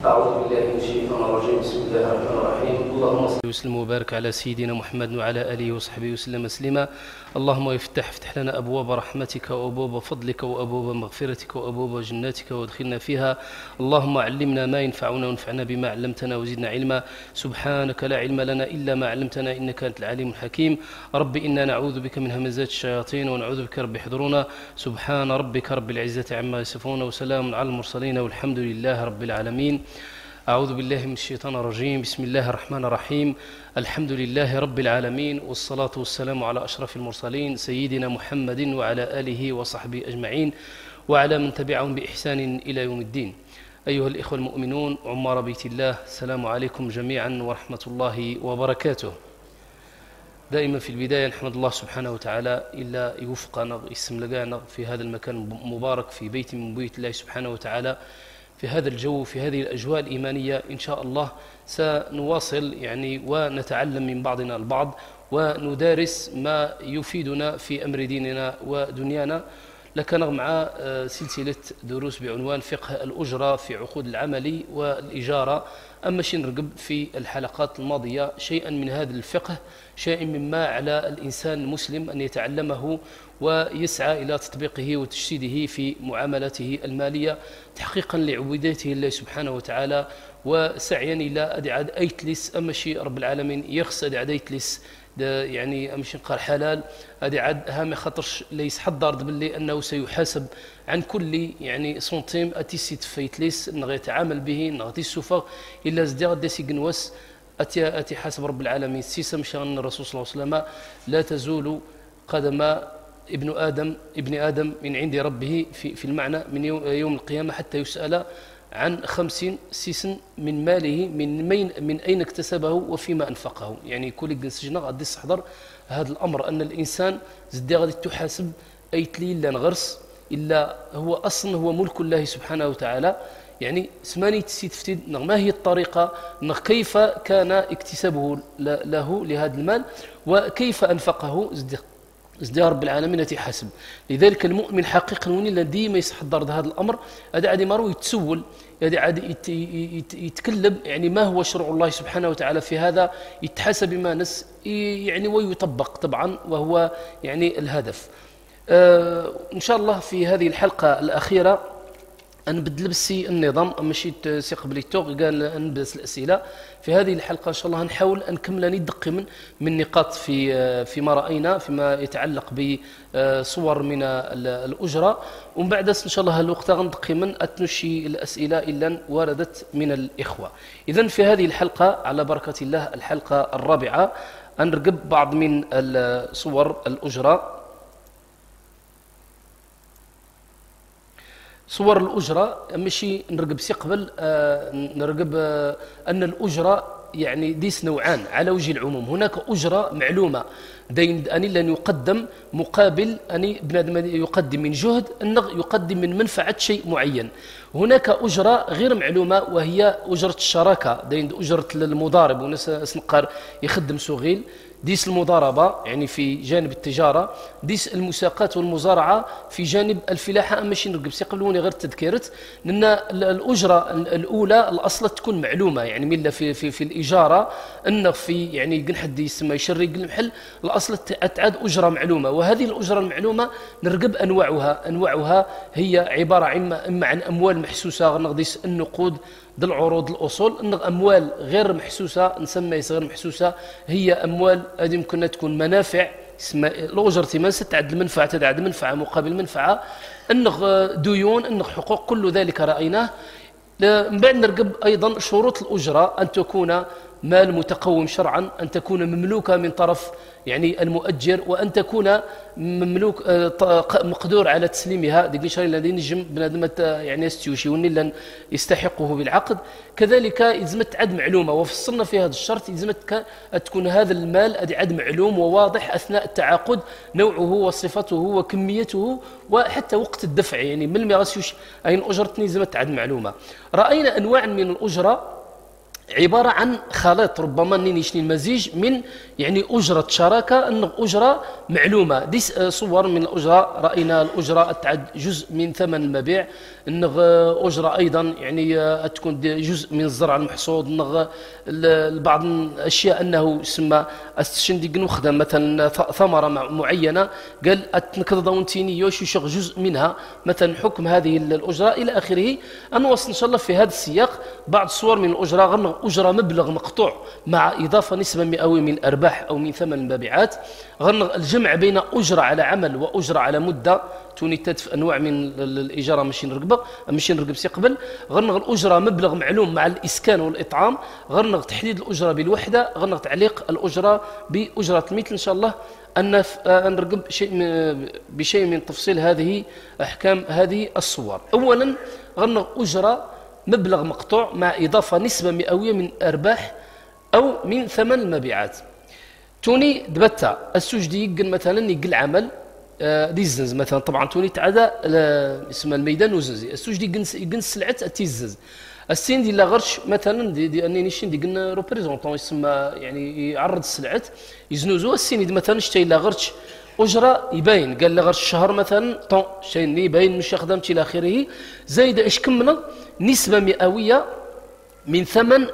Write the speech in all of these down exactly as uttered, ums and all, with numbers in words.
أعوذ بالله من الشيطان الرجيم. بسم الله الرحمن الرحيم. اللهم صل وسلم وبارك على سيدنا محمد وعلى آله وصحبه وسلم تسليما. اللهم افتح افتح لنا أبواب رحمتك وأبواب فضلك وأبواب مغفرتك وأبواب جناتك وادخلنا فيها. اللهم علمنا ما ينفعنا وانفعنا بما علمتنا وزدنا علما. سبحانك لا علم لنا إلا ما علمتنا إنك أنت العليم الحكيم. رب إنا نعوذ بك من همزات الشياطين ونعوذ بك رب يحضرونا. سبحان ربك رب العزة عما يصفون وسلام على المرسلين والحمد لله رب العالمين. أعوذ بالله من الشيطان الرجيم. بسم الله الرحمن الرحيم. الحمد لله رب العالمين، والصلاة والسلام على أشرف المرسلين سيدنا محمد وعلى آله وصحبه أجمعين وعلى من تبعهم بإحسان إلى يوم الدين. أيها الإخوة المؤمنون عمار بيت الله، السلام عليكم جميعا ورحمة الله وبركاته. دائما في البداية نحمد الله سبحانه وتعالى إلا يوفقنا يسم لقانا في هذا المكان المبارك في بيت من بيوت الله سبحانه وتعالى، في هذا الجو، في هذه الأجواء الإيمانية. إن شاء الله سنواصل يعني ونتعلم من بعضنا البعض وندارس ما يفيدنا في أمر ديننا ودنيانا. لكن مع سلسلة دروس بعنوان فقه الأجرة في عقود العمل والإجارة. أما شيء نرقب في الحلقات الماضية شيئا من هذا الفقه، شيء مما على الإنسان المسلم أن يتعلمه ويسعى إلى تطبيقه وتجسيده في معاملاته المالية تحقيقا لعبوديته الله سبحانه وتعالى، وسعيا إلى أدعاد أيتلس أما شيء رب العالمين يخص أدعاد أيتلس يعني أمشي نقار حلال هذه عاد هام خطرش ليس حضر باللي أنه سيحاسب عن كل يعني سنتيم أتي سيت فيتليس نغي يتعامل به نغتي السفر إلا زدير داسي جنوس أتي أتي حسب رب العالمين. سيسم شان الرسول صلى الله عليه وسلم لا تزول قدم ابن آدم ابن آدم من عند ربه في في المعنى من يوم القيامة حتى يسأل عن خمسين سيسن من ماله من مين من أين اكتسبه وفيما أنفقه. يعني كل جنس جنا غادي يستحضر هذا الأمر أن الإنسان زدي غادي تحاسب أيتلي إلا نغرس إلا هو أصلا هو ملك الله سبحانه وتعالى. يعني سماني تسيت فتيد ما هي الطريقة كيف كان اكتسابه له لهذا المال وكيف أنفقه زدي زدي رب العالمين يتحاسب. لذلك المؤمن حقيقة وين ديما يستحضر هذا الأمر هذا عادي مرو يتسول هذا عادي يتكلم يعني ما هو شرع الله سبحانه وتعالى في هذا، يتحاسب بما نس يعني ويطبق طبعا وهو يعني الهدف. آه إن شاء الله في هذه الحلقة الأخيرة نبدل بسي النظام ماشي سي قبل التوغ قال نبدس الأسئلة. في هذه الحلقة إن شاء الله نحاول نكمل ندق من من نقاط في فيما رأينا فيما يتعلق بصور من الأجرة، ومن بعد إن شاء الله الوقت غندق من أتنشي الأسئلة إلا وردت من الإخوة. إذن في هذه الحلقة على بركة الله الحلقة الرابعة نرقب بعض من صور الأجرة. صور الأجرة ماشي نرقب سي قبل آه نرقب آه أن الأجرة يعني ديس نوعان على وجه العموم. هناك أجرة معلومة دين أني لن يقدم مقابل أني بنادم يقدم من جهد النغ يقدم من منفعة شيء معين. هناك أجرة غير معلومة وهي أجرة الشراكة دين أجرة المضارب وناس نقار يخدم سوغيل ديس المضاربة يعني في جانب التجارة، ديس المساقات والمزارعة في جانب الفلاحة. ماشي نرقب سي قبلوني غير تذكرت لأن الأجرة الأولى الأصل تكون معلومة يعني من في في في الإجارة أن في يعني قن حد يسمى يشري المحل الأصل تعاد أجرة معلومة. وهذه الأجرة المعلومة نرقب أنواعها أنواعها هي عبارة عن إما عن أموال محسوسة نقديس النقود ذي العروض الأصول. أن أموال غير محسوسة نسمى غير محسوسة هي أموال هذه يمكن تكون منافع اسمها الأجرة ما ستعد المنفعة تدعد منفعة مقابل منفعة أنغ ديون أنغ حقوق كل ذلك رأيناه. من بعد نرقب أيضا شروط الأجرة أن تكون مال متقوم شرعا، أن تكون مملوكة من طرف يعني المؤجر، وأن تكون مملوك مقدور على تسليمها ديك الشيء الذي نجم بنادم يعني يستوشي ونلا يستحقه بالعقد. كذلك يلزمت عد معلومة وفصلنا في هذا الشرط يلزمت تكون هذا المال أدي عد معلوم وواضح أثناء التعاقد نوعه وصفته وكميته وحتى وقت الدفع يعني من المغسوش أين أجرتني يلزمت عد معلومة. رأينا أنواع من الأجرة عبارة عن خليط ربما نيشني المزيج من يعني أجرة شراكة أن أجرة معلومة. دي صور من الأجرة، رأينا الأجرة تعد جزء من ثمن المبيع، أن أجرة أيضا يعني تكون جزء من الزرع المحصود، أن بعض الأشياء أنه يسمى استشندي نخدم مثلا ثمرة معينة قال أتنكض ونتيني يوش يشغل جزء منها مثلا حكم هذه الأجرة إلى آخره. أنوصل إن شاء الله في هذا السياق بعض الصور من الأجرة، غير أجرة مبلغ مقطوع مع إضافة نسبة مئوية من أرباح أو من ثمن المبيعات، غير الجمع بين أجرة على عمل وأجرة على مدة توني تدفع أنواع من الإجارة ماشي نرقبة ماشي نرقب سي قبل، غير الأجرة مبلغ معلوم مع الإسكان والإطعام، غير تحديد الأجرة بالوحدة، غير تعليق الأجرة بأجرة المثل. إن شاء الله أن نرقب شيء بشيء من تفصيل هذه أحكام هذه الصور. أولا غير أجرة مبلغ مقطوع مع إضافة نسبة مئوية من أرباح أو من ثمن المبيعات. توني دبتا السوج دي يقل مثلا يقل عمل دي الزنز مثلا، طبعا توني تعدى اسمها الميدان وزنزي السوج دي يقنس يقنس سلعة التيزز السين دي لا غرش مثلا دي, دي اني نشين دي قلنا روبريزونطون يسمى يعني يعرض السلعات يزنوزو السين دي مثلا شتي لا غرش أجرة يبين قال لا غرش الشهر مثلا طون شيء يبين مش خدمتي الى اخره، زايد ايش كمنا نسبة مئوية من ثمن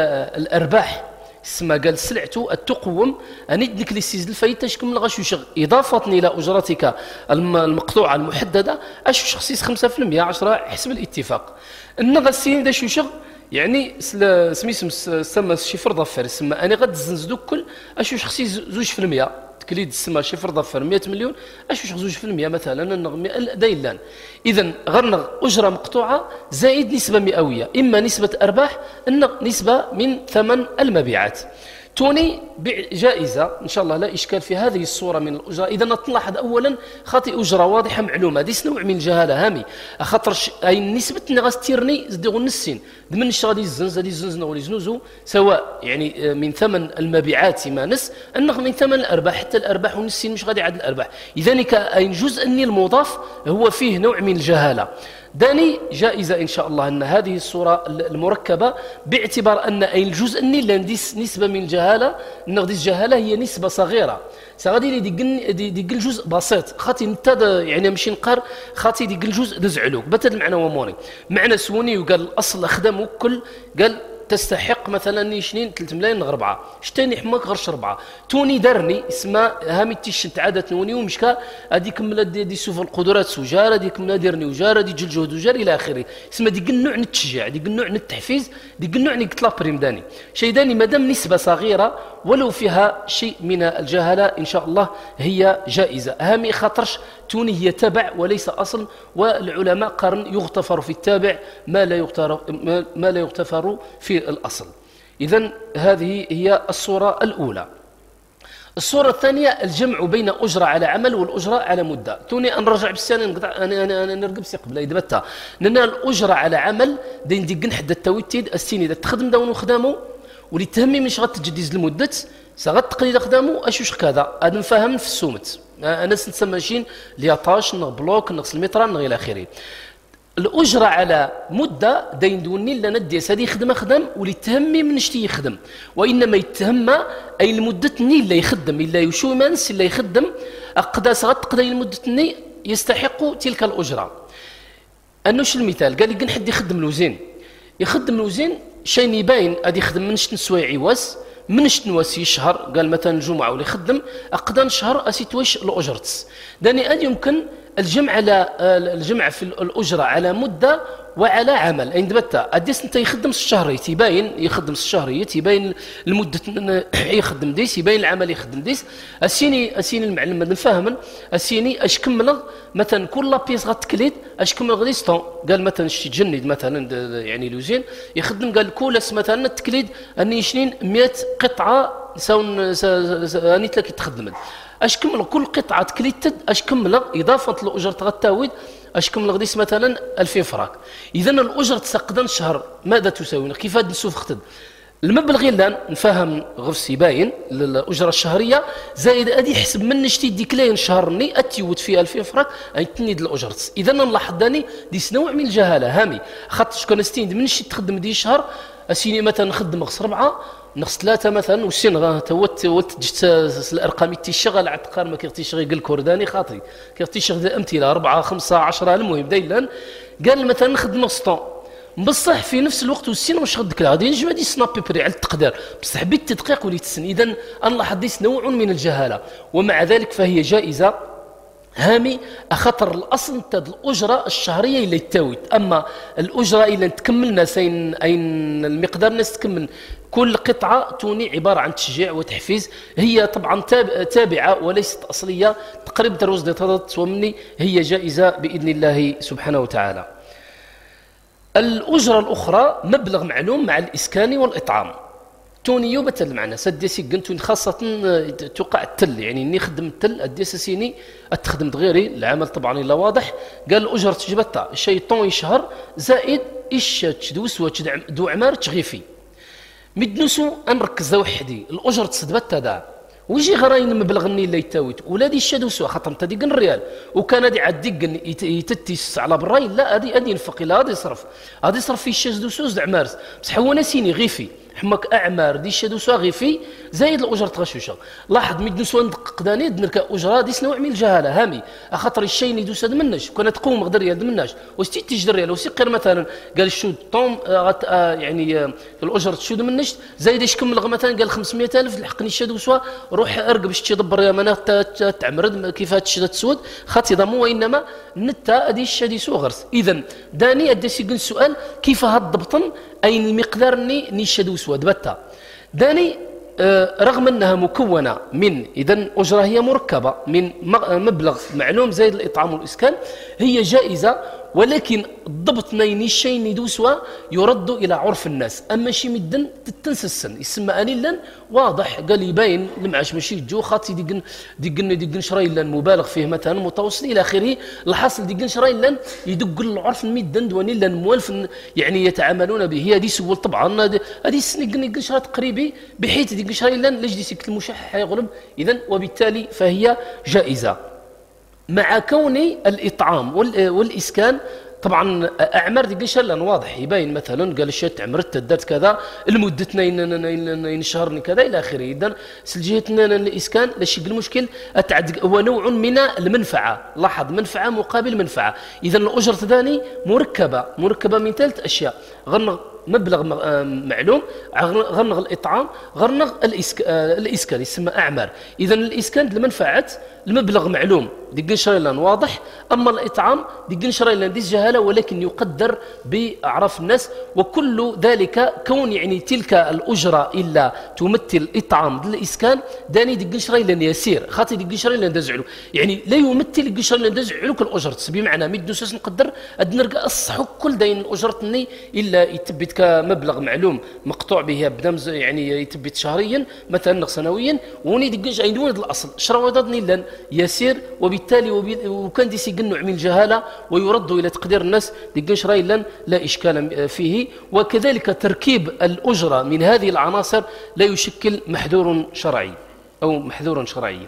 الأرباح اسمها قال سلعته التقوم أن يدك للسيز الفايتة شكم لغاش يشغل إضافة إلى أجرتك المقطوعة المحددة أش شخصيس خمسة في المية عشرة حسب الاتفاق. النغا السين داش يشغل يعني سميسم سما شفر ظفر سما أنا غد زنزدوك كل أشو شخصيس زوج في المية تكليد السما شفر ظفر مئة مليون أشو شخص زوج في المية مثلا النغ دايلان. إذن غرنغ أجرة مقطوعة زائد نسبة مئوية، إما نسبة أرباح النغ نسبة من ثمن المبيعات. توني جائزة إن شاء الله لا إشكال في هذه الصورة من الأجرة. إذا نلاحظ أولا خاطئ أجرة واضحة معلومة ديس نوع من الجهالة هامي خاطر أي نسبة نغاستيرني زديغو النسين دمن غادي الزنز غادي الزنز نغولي زنوزو سواء يعني من ثمن المبيعات ما نس أنه من ثمن الأرباح حتى الأرباح ونسين مش غادي عاد الأرباح. إذن أي جزء المضاف هو فيه نوع من الجهالة. داني جائزة إن شاء الله أن هذه الصورة المركبة باعتبار أن أي الجزء اللي نديس نسبة من الجهالة نغدي الجهالة هي نسبة صغيرة سغادي لي ديقل دي ديقل جزء بسيط خاطي نتاد يعني ماشي نقار خاطي ديقل جزء دزعلوك بتد المعنى وموني معنى سوني وقال الأصل أخدم كل قال تستحق مثلا شنين ثلاثة ملايين أربعة شتاني حماك غرش أربعة توني درني اسمها هامي تيشنت عادة نوني ومشكا هذيك ملا دي, دي سوف القدرات سجارة ديك ملا ديرني وجارة دي جل جهد وجار إلى آخره اسمها ديك النوع من التشجيع ديك النوع من التحفيز ديك النوع من قتلا بريم داني شيء داني مادام نسبة صغيرة ولو فيها شيء من الجهالة إن شاء الله هي جائزة. هامي خاطرش توني هي تبع وليس أصل، والعلماء قرن يغتفر في التابع ما لا يغتفر ما لا يغتفر في الأصل. إذن هذه هي الصورة الأولى. الصورة الثانية الجمع بين أجرة على عمل والأجرة على مدة. توني نرجع بالسنة نقطع أنا أنا أنا نرقب سي قبل يدبتها لأن الأجرة على عمل دين ديقن حد التويتيد السيني إذا تخدم داون وخدامه واللي تهمي مش غتجديز المدة سغت تقليد خدامه أشوش كذا هذا نفهم في السومت أنا نسمى ماشين ليطاش نغ بلوك نغسل المترا نغ إلى آخره. الأجرة على مدة دين دوني لا نديس هذه خدمة خدم واللي تهمي من شتي يخدم وإنما يتهم أي المدة ني لا يخدم إلا يشو منس إلا يخدم أقدا سغت قدا المدة ني يستحق تلك الأجرة. أنوش المثال قال لي حد يخدم الوزين يخدم الوزين شيء يبين أدي يخدم من شتن سوايع عواس من شتن واسي شهر قال مثلا الجمعة ولا يخدم أقدا شهر أسيتوش الأجرتس داني أن يمكن الجمع على الجمع في الأجرة على مدة وعلى عمل أين دبتا أديس أنت يخدم الشهر يتبين يخدم الشهر يتبين المدة يخدم ديس يبين العمل يخدم ديس السيني السيني المعلم ماذا نفهم السيني أش كمل مثلا كل بيس غتكليد أش كمل غديستون قال مثلا شتي تجند مثلا يعني لوزين يخدم قال كولس مثلا التكليد أني شنين مئة قطعة سون أني تلاقي تخدم أش كمل كل قطعة تكليتد أش كمل إضافة لأجرة غتاود أش كمل غديس مثلا ألفين فراك. إذا الأجرة تسقدن شهر ماذا تساوي كيف هاد نسوف ختد المبلغ اللي نفهم غفسي باين الأجرة الشهرية زائد أدي حسب من نشتي ديكلاين شهرني أتيود في ألفين فراك أي تنيد الأجرة. إذا نلاحظ داني ديس نوع من الجهالة هامي خاطر كنستين من نشتي تخدم دي شهر اسيني مثلا نخدم غص ربعه نقص ثلاثه مثلا والسين توت ولت جت الارقام تيشغل على تقار ما كيغتيشغل قال كورداني خاطري كيغتيشغل امثله أربعة خمسة عشرة المهم دايلا قال مثلا نخدم سطون بصح في نفس الوقت والسين واش غدك غادي نجم هادي سنابي بري على التقدير بصح بالتدقيق وليتسن اذا نلاحظ نوع من الجهاله ومع ذلك فهي جائزه هامي أخطر الأصل تد الأجرة الشهرية اللي تاويت أما الأجرة اللي تكملنا سين أين المقدار ناس تكمل كل قطعة توني عبارة عن تشجيع وتحفيز هي طبعا تابعة وليست أصلية تقريبا تروز دي ومني هي جائزة بإذن الله سبحانه وتعالى. الأجرة الأخرى مبلغ معلوم مع الإسكان والإطعام توني يوبت المعنى سدسي قنتون خاصة توقع التل يعني اني خدم التل الديساسيني اتخدم غيري العمل طبعا الا واضح قال الاجر تجبتها الشيطان يشهر زائد ايش تدوس دو عمار تغيفي مدنسو انركز وحدي الاجر تصدبتها دا ويجي غراين مبلغني اللي يتاويت ولادي الشادوسو خاطر انت ديك الريال وكان دي عاد يتتيس على براي لا هذه هذه ينفق لا هذا يصرف هذا يصرف في الشادوسو زد عمارس بصح هو ناسيني غيفي حماك اعمار دي الشادوسو غيفي زايد الاجر تغشوشه لاحظ مدوسو ندق قداني درك اجره دي نوع من الجهاله هامي خاطر الشيء اللي دوس هذا مناش كنا تقوم غدر ريال مناش وستي تجدر ريال وسيقر مثلا قال الشود طوم آه يعني الاجر تشود مناش زايد اش كمل مثلا قال خمسمائة ألف لحقني الشادوسو روح ارقب باش تدبر يا مناط تعمرد كيف تشد تسود خاطي ضمو وانما نتا ادي الشاديسو غرس اذا داني ادسي قل السؤال كيف هالضبطن اين المقدار ني ني الشادوسو دبتا داني آه رغم انها مكونه من اذا اجره هي مركبه من مبلغ معلوم زائد الاطعام والاسكان هي جائزه ولكن الضبط نيني الشيء ندوسوا يرد الى عرف الناس اما شي مدن تتنسسن يسمى انيلا واضح قال يبين المعاش ماشي جو خاطي ديقن ديقن ديقن شرايلا مبالغ فيه مثلا متوسط الى اخره الحاصل ديقن شرايلا يدق العرف المدن دوانيلا موالف يعني يتعاملون به هذه سول طبعا هذه سنقن شرا تقريبي بحيث ديقن شرايلا لجدي المشح يغلب اذا وبالتالي فهي جائزه مع كون الإطعام والإسكان طبعا أعمار دي قشر واضح يبين مثلا قال الشيء عمرت درت كذا المدة نين شهر كذا إلى آخره إذن سلجيتنا الإسكان لشيء المشكل هو نوع من المنفعة لاحظ منفعة مقابل منفعة إذا الأجرة ثاني مركبة مركبة من ثلاث أشياء غنغ مبلغ معلوم غنغ الإطعام غنغ الإسكان يسمى أعمار إذا الإسكان المنفعة المبلغ معلوم دي شرايلان واضح أما الإطعام دي شرايلان دي جهالة ولكن يقدر بأعراف الناس وكل ذلك كون يعني تلك الأجرة إلا تمثل إطعام الإسكان داني دي شرايلان يسير خاطي دي شرايلان دزعلو يعني لا يمثل دي شرايلان دزعلو كالأجرة بمعنى مد نسوس نقدر أدنرقى الصحو كل دين أجرتني إلا يتبت كمبلغ معلوم مقطوع به بدمز يعني يتبت شهريا مثلا سنويا وني دقنش عين ولد الأصل شروادني لن يسير وبالتالي وكان دي سيقن نوع من الجهالة ويرد إلى تقدير الناس دقنش راي لن لا إشكال فيه وكذلك تركيب الأجرة من هذه العناصر لا يشكل محذور شرعي أو محذور شرعي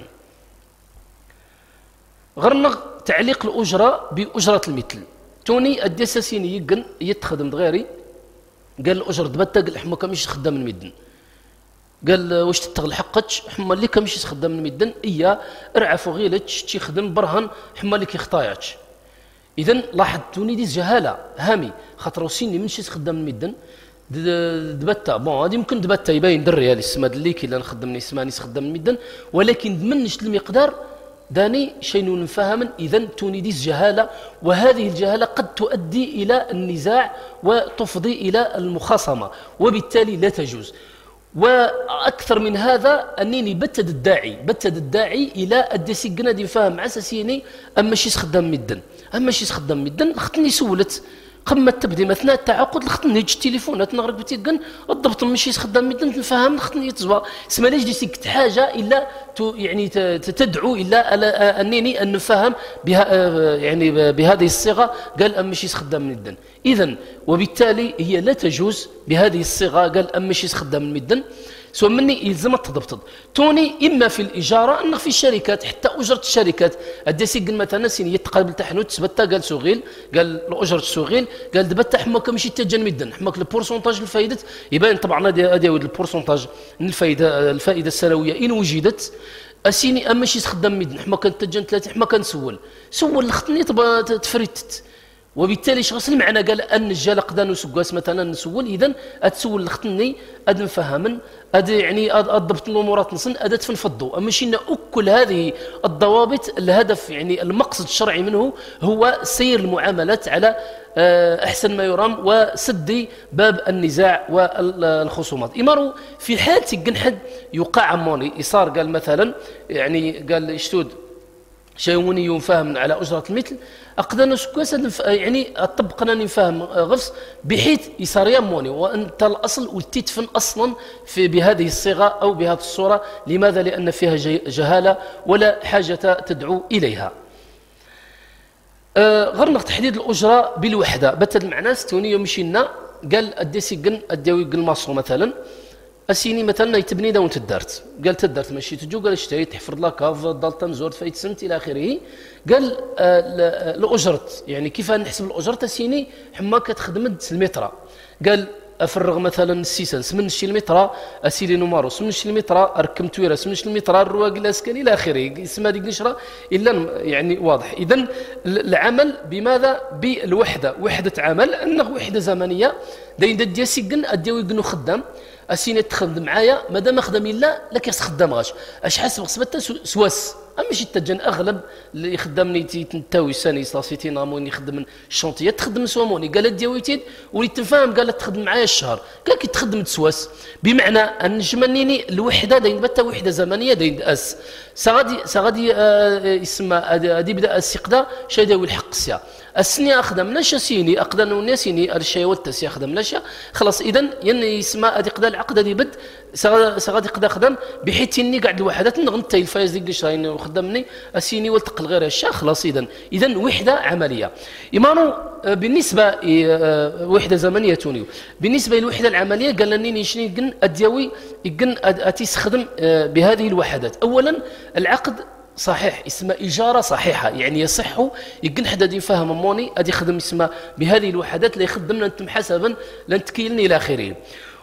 غرنغ تعليق الأجرة بأجرة المثل توني الدساسيني يقن يتخدم دغيري قال الأجر دبتا قال حما كمش خدام المدن قال واش تتغل حقتش حما اللي كمش خدام المدن إيا ارعفوا غيلتش تيخدم برهن حما اللي كيخطاياتش إذن لاحظ توني دي جهالة هامي خاطر وسيني منش خدام المدن دبتا بون هذه يمكن دبتا يبين دري هذه السماد اللي كي لا نخدم نسماني خدام المدن ولكن منش المقدار داني شيء نفهم إذا تونيديس جهالة وهذه الجهالة قد تؤدي إلى النزاع وتفضي إلى المخاصمة وبالتالي لا تجوز وأكثر من هذا أنني بتد الداعي بتد الداعي إلى الدسيقنا دي فهم عساسيني أما شي خدام مدن أما شي خدام مدن خطني سولت قمة تبدي مثناء التعاقد لختني يجي التليفونات نغرق بتيقن الضبط ماشي خدام مدن نفهم لختني يتزوا اسمها ليش دي سكت حاجة إلا يعني تدعو إلى أنني أن نفهم بها يعني بهذه الصيغة قال أم ماشي خدام مدن إذن وبالتالي هي لا تجوز بهذه الصيغة قال أم ماشي خدام مدن سواء مني يلزم التضبط توني اما في الاجاره انه في الشركات حتى اجره الشركات اديسي قال مثلا سين يتقابل تحنوت تثبت قال سوغيل قال الاجره السوغيل قال دبت حماك ماشي تجن مدن حماك البورسونتاج الفائده يبان طبعا هذا هذا البورسونتاج من الفائده الفائده السنويه ان وجدت اسيني اما شي تخدم مدن حما كانت تجن ثلاثه حما كنسول سول الخطني تفريتت وبالتالي شخص المعنى قال ان الجال قدا نسقاس مثلا نسول اذا اتسول الختني اد نفهمن اد يعني اضبط الامورات نصن اد تنفضوا اما شينا اكل هذه الضوابط الهدف يعني المقصد الشرعي منه هو سير المعاملات على احسن ما يرام وسد باب النزاع والخصومات امارو في حال تقنحد يوقع عموني يصار قال مثلا يعني قال اشتود شيوني يفهم على اجره المثل اقدر كويس يعني طبقنا نفهم غفص بحيث يصير يموني وانت الاصل وتدفن اصلا في بهذه الصيغه او بهذه الصوره لماذا؟ لان فيها جهاله ولا حاجه تدعو اليها. آه غير تحديد الاجره بالوحده بتل معناه ستوني مشينا قال اديسي اديوي الماصو مثلا اسيني مثلا يتبني داون تدارت قال تدارت ماشي تجو قال اشتري تحفر لاكاف ضلتن زورت فايت سنت الى اخره قال آه الاجرت يعني كيف نحسب الاجره اسيني حما كتخدم المترا قال افرغ مثلا السيسنس من شي المترا اسيلي نوماروس من شي المترا اركم تويرس من شي المترا الرواق الاسكن الى اخره اسم هذيك نشره الا يعني واضح. اذا العمل بماذا؟ بالوحده وحده عمل انه وحده زمنيه داين ديال سيكن اديو يكنو خدام اسيني تخدم معايا مادام خدام الا لا كيخدم غاش اش حسب خصبته سواس اما شي تجن اغلب اللي يخدمني تنتاوي ساني صاسيتي ناموني يخدم الشونطيه تخدم سوموني قال ديويتين وليت تفهم قال تخدم معايا الشهر قال كي تخدم تسواس بمعنى ان جمنيني الوحده داين بتا وحده زمنيه داين اس سغادي سغادي آه اسمها هذه بدا السقدا شي داوي الحق سيا السني اخدم نشا سيني اقدر وناسيني الشيء والتسي اخدم نشا خلاص اذا ين يسمى هذه قدا العقد هذه بد سغادي قدا خدم بحيث اني قاعد الوحدات نغنتي الفايز ديك شراين وخدمني اسيني والتقل غير الشا خلاص اذا اذا وحده عمليه ايمانو بالنسبه وحده زمنيه تونيو بالنسبه للوحده العمليه قال لني نشني كن اديوي كن اتيستخدم بهذه الوحدات. اولا العقد صحيح اسمه إجارة صحيحة يعني يصح يقن حدا يفهم موني أدي خدم اسمه بهذه الوحدات اللي يخدمنا أنتم حسبا لن تكيلني إلى آخره.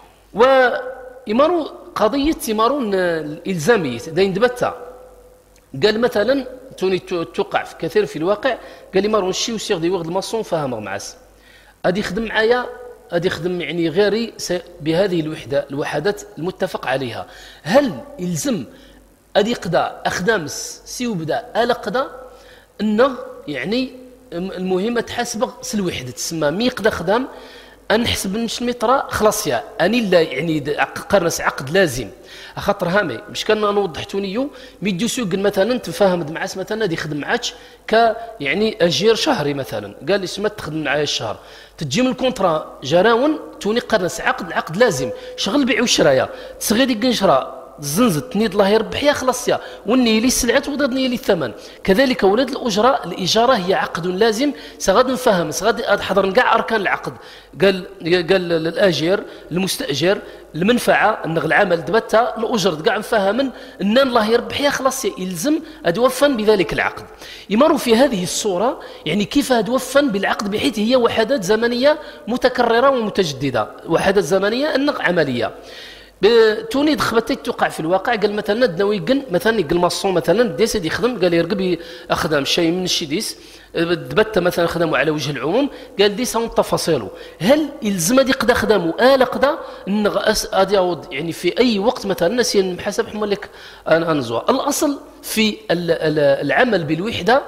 وإمارو قضية إمارون الإلزامية داين دبتا قال مثلا توني توقع في كثير في الواقع قال إمارون الشيء وسيغ دي وغد المصون فهم معاس أدي خدم معايا أدي خدم يعني غيري بهذه الوحدة الوحدات المتفق عليها. هل يلزم أدي قدا أخدامس سيو بدا آل قدا إنه يعني المهمة تحسب سلوحدة تسمى مي قدا خدام أنحسب نش المترا خلاص يا أني لا يعني قرنس عقد لازم خاطر هامي مش كان نوضح تونيو ميديو سوق مثلا تفاهم معاس مثلا دي خدم معاش ك يعني أجير شهري مثلا قال لي سمت تخدم معايا الشهر تجي من الكونترا جراون توني قرنس عقد العقد لازم شغل بيع وشرايا تصغير ديك نشرا زنزت نيد الله يربح يا خلاص يا وني لي السلعات وضد ني لي الثمن. كذلك ولاد الاجره الاجاره هي عقد لازم سغاد نفهم سغاد حضر كاع اركان العقد قال قال للاجير المستاجر المنفعه ان العمل دبتا الاجر كاع نفهم ان الله يربح يا خلاص يلزم ادوفن بذلك العقد. يمر في هذه الصوره يعني كيف ادوفن بالعقد بحيث هي وحدات زمنيه متكرره ومتجدده وحدات زمنيه النق عمليه توني دخبتي توقع في الواقع قال مثلا دناوي قن مثلا يقل ماصون مثلا ديس يخدم قال يرقب اخدم شيء من الشي ديس دبت مثلا خدموا على وجه العموم قال ديس هون تفاصيله هل يلزم دي قدا خدموا آل قدا نغاس ادي يعود يعني في اي وقت مثلا نسي حسب حمل لك انا انزوا الاصل في العمل بالوحده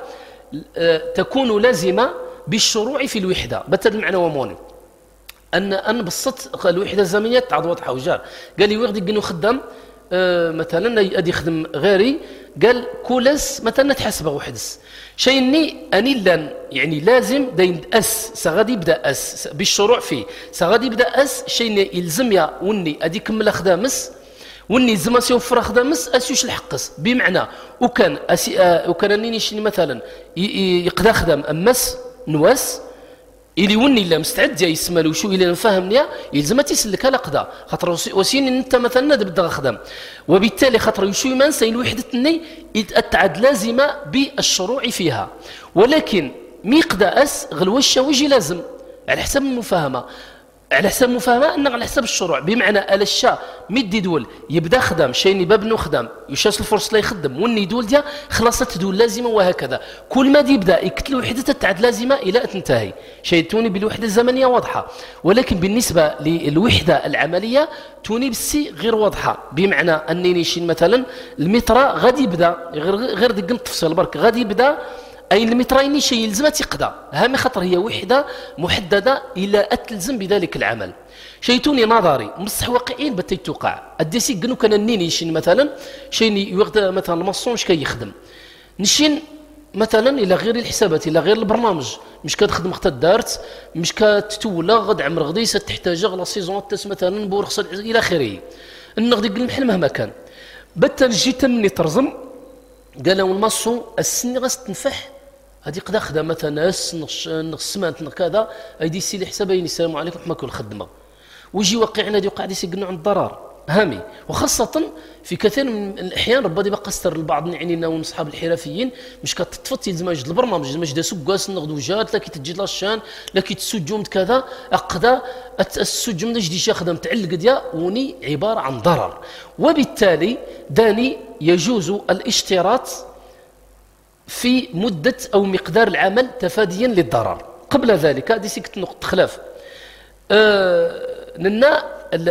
تكون لازمه بالشروع في الوحده بتد المعنى وموني ان ان بسط الوحده الزمنيه تعض واضحه وجار قال لي وغدي كنو خدام آه مثلا ادي يخدم غيري قال كولس مثلا تحسب وحدس شيء اني لان يعني لازم داين اس سغادي يبدا اس بالشروع فيه سغادي يبدا اس شيء يلزم يا وني ادي كمل خدامس وني زما سيوفر خدامس اسيوش الحقس بمعنى وكان أسي آه وكان اني شني مثلا يقدا خدام امس نواس إلي وني لا مستعد يسمى له شو إلي نفهمني يلزم تيسلك على قدا خاطر وسين أنت مثلا تبدا خدام وبالتالي خاطر يشو ما سين وحدتني التعد لازمة بالشروع فيها ولكن ميقدا أس غلوشة ويجي لازم على حسب المفاهمة على حسب المفاهمة أن على حسب الشروع بمعنى ألا الشا مدي دول يبدا خدام شيني بابنو خدام يشاس الفرصة لا يخدم وني دول ديا خلاصت دول لازمة وهكذا كل ما دي يبدا يكتل وحدة تعد لازمة إلى أن تنتهي شيء توني بالوحدة الزمنية واضحة ولكن بالنسبة للوحدة العملية توني بالسي غير واضحة بمعنى أنني شين مثلا المترا غادي يبدا غير غير ديك التفصيل برك غادي يبدا أي المترين شيء يلزم تقدا هامي خطر هي وحدة محددة إلى أتلزم بذلك العمل شيتوني نظري مصح واقعين بتي توقع الديسي قنو كان النيني شين مثلا شين يغدا مثلا المصون شكي يخدم نشين مثلا إلى غير الحسابات إلى غير البرنامج مش كتخدم خطا دارت مش كتتولى غد عمر غديسة تحتاج لا سيزون تاس مثلا بورخص إلى آخره النغدي قل المحل مهما كان بتا نجي تمني ترزم قال له المصو السني غاس تنفح هذه قدا خدا مثلا نص سمانت كذا ايدي سي حسابين السلام عليكم حماك الخدمه ويجي واقعنا دي قاعد يسجنوا عن الضرر هامي وخاصه في كثير من الاحيان ربما يبقى قستر البعض يعني من اصحاب الحرفيين مش كتطفط يلزم يجد البرنامج لازم يجد سوق قاس نغدو جات لكن تجي لاشان لكن تسجم كذا اقدا السجم نجدي شي خدم تعلق ديا وني عباره عن ضرر وبالتالي داني يجوز الاشتراط في مدة أو مقدار العمل تفاديا للضرر قبل ذلك هذه سكت نقطة خلاف أه لنا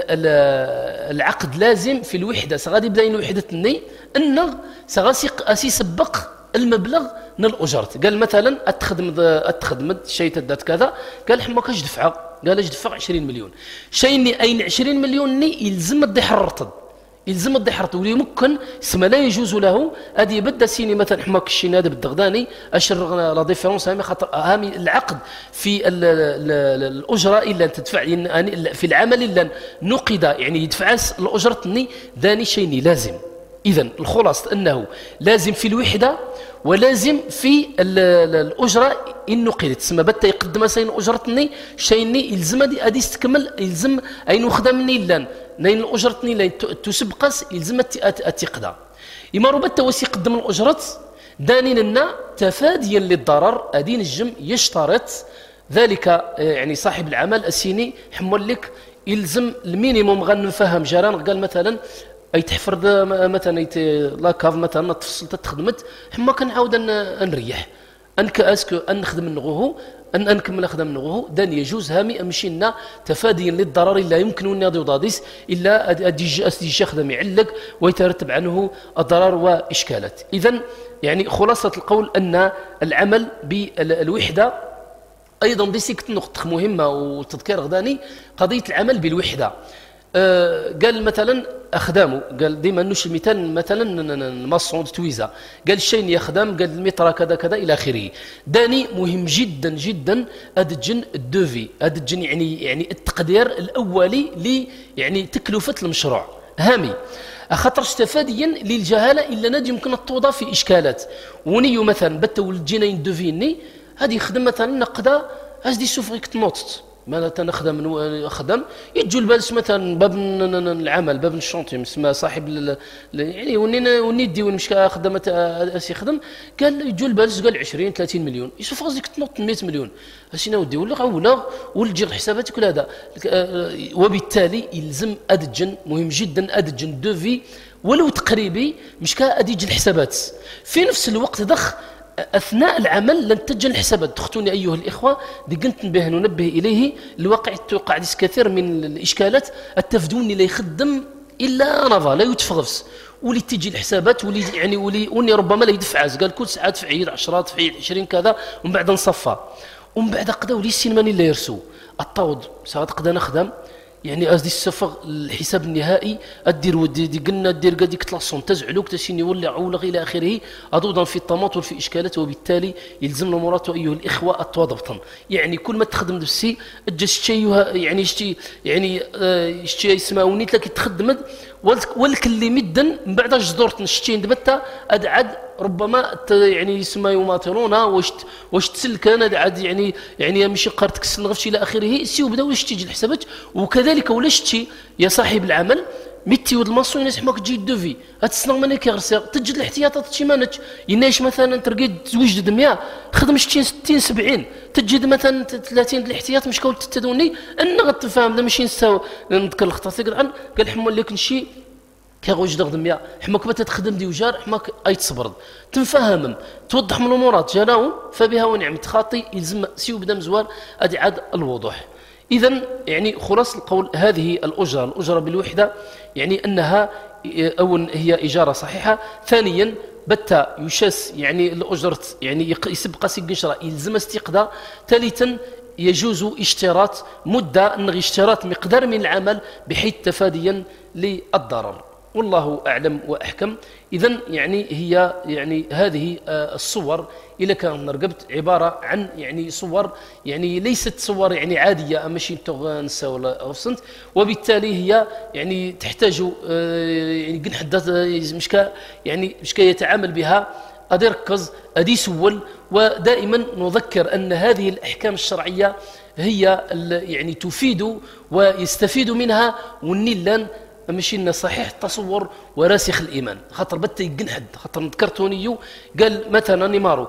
العقد لازم في الوحدة سغادي بداين وحدة الني أنه سغاسيق أسيسبق المبلغ من الأجرة قال مثلا أتخدم أتخدم شيء تدات كذا قال حما كاش دفعة قال اش دفع عشرين مليون شيء أين عشرين مليون ني يلزم الضي حررتض يلزم الضي حررتض ولي ممكن اسم لا يجوز له هذه يبدا سيني مثلا حماك الشين هذا بالدغداني اشر لا ديفيرونس هامي خاطر هامي العقد في ال ال الاجره الا تدفع في العمل الا نقد يعني يدفع الاجره ني داني شيء لازم اذا الخلاصه انه لازم في الوحده ولازم في الاجره ان نقدت تسمى بتا يقدم سين اجرتني شيء يلزم هذه يستكمل يلزم اي نخدمني الا نين الاجرتني لا تسبقس يلزم التقدا اما ربما وسي يقدم الاجره داني لنا تفاديا للضرر ادين الجم يشترط ذلك يعني صاحب العمل السيني حمل لك يلزم المينيموم غنفهم جيران قال مثلا اي تحفرد مثلا لاكاف مثلا تفصل تخدمت حما كنعاود نريح انك اسكو ان نخدم نغوه ان نكمل خدم نغوه دان يجوز هامي امشي لنا تفاديا للضرر لا يمكن ان يضي ضاديس الا ادي ادي خدم يعلق ويترتب عنه الضرر واشكالات اذا يعني خلاصه القول ان العمل بالوحده ايضا دي سيكت نقطه مهمه وتذكير غداني قضيه العمل بالوحده أه قال مثلا اخدامه قال ديما نوش المثال مثلا مصون تويزا قال الشيء يخدم قال المتر كذا كذا الى اخره داني مهم جدا جدا ادجن الدوفي ادجن يعني يعني التقدير الاولي ل يعني تكلفه المشروع هامي خاطر استفاديا للجهاله الا نادي يمكن التوضع في اشكالات ونيو مثلا بتو الجنين دوفيني هذه يخدم مثلا نقدا هذه سوفريك تنوت ما نخدم خدم يجوا البالس مثلا باب العمل باب الشونتي مسمى صاحب يعني وني وندي مش خدمه اسي خدم قال يجوا البالس قال عشرين ثلاثين مليون يشوف قصدك تنط مئة مليون اسينا ودي ولا ولا ولجي حساباتك كل هذا وبالتالي يلزم ادجن مهم جدا ادجن دوفي ولو تقريبي مش كاديج الحسابات في نفس الوقت ضخ أثناء العمل لن تجن الحسابات تختوني أيها الإخوة دي قلت نبه ننبه إليه الواقع توقع ديس كثير من الإشكالات التفدوني لا يخدم إلا نظا لا يتفغفس ولي تجي الحسابات ولي يعني ولي وني ربما لا يدفع قال كل ساعة تفعيل عشرات تفعيل عشرين كذا ومن بعد نصفى ومن بعد قدا ولي السينماني لا يرسو الطود ساعات قدا نخدم يعني قصدي السفر الحساب النهائي الدير ودي دي قلنا الدير قد يكتلاصون تزعلوك تسيني ولا عولغ الى اخره اضوضا في التماطل في اشكالات وبالتالي يلزم المرات ايها الاخوه التواضبطا يعني كل ما تخدم نفسي اجا شتي يعني شتي يعني شتي يسمعوني لك تخدمت والكل مدا من بعد جدورت نشتين دبتا أدعد ربما يعني يسمى يماطلون واش واش تسلكن أدعد يعني يعني ماشي قارتك السنغفش إلى آخره سيو بداو يشتي الحسابات. وكذلك ولا شتي يا صاحب العمل ميتي ود الماسون الناس حماك تجي دوفي هتسنغ مانك غرسي تجد الاحتياطات شي مانج يناش مثلا ترقد توجد مية خدم ستين ستين سبعين تجد مثلا ثلاثين الاحتياط مش كول تدوني ان غتفهم لا ماشي نساو نذكر الخطا قال قال حمول لك نشي كيغوج دغ مية حماك ما تخدم دي وجار حماك اي تصبر تنفهم توضح من الامورات جالاو فبها ونعمت خاطي يلزم سيو بدا مزوار ادي عاد الوضوح. إذن يعني خلاص القول هذه الأجرة الأجرة بالوحدة يعني أنها أول هي إجارة صحيحة. ثانيا بتا يشاس يعني الأجرة يعني يسبق سيقشرة يلزم استقضاء. ثالثا يجوز اشتراط مدة نغي اشتراط مقدار من العمل بحيث تفاديا للضرر. والله أعلم وأحكم. إذن يعني هي يعني هذه الصور إلى كان رقبت عبارة عن يعني صور يعني ليست صور يعني عادية ماشي تغنسا ولا أوسنت. وبالتالي هي يعني تحتاج يعني قن حدث مشكا يعني مشكا يتعامل بها أدي ركز أدي سول. ودائما نذكر أن هذه الأحكام الشرعية هي يعني تفيد ويستفيد منها والنيلان ماشي لنا صحيح التصور وراسخ الايمان. خاطر بتا يقن حد خاطر ذكرتوني قال مثلا نيمارو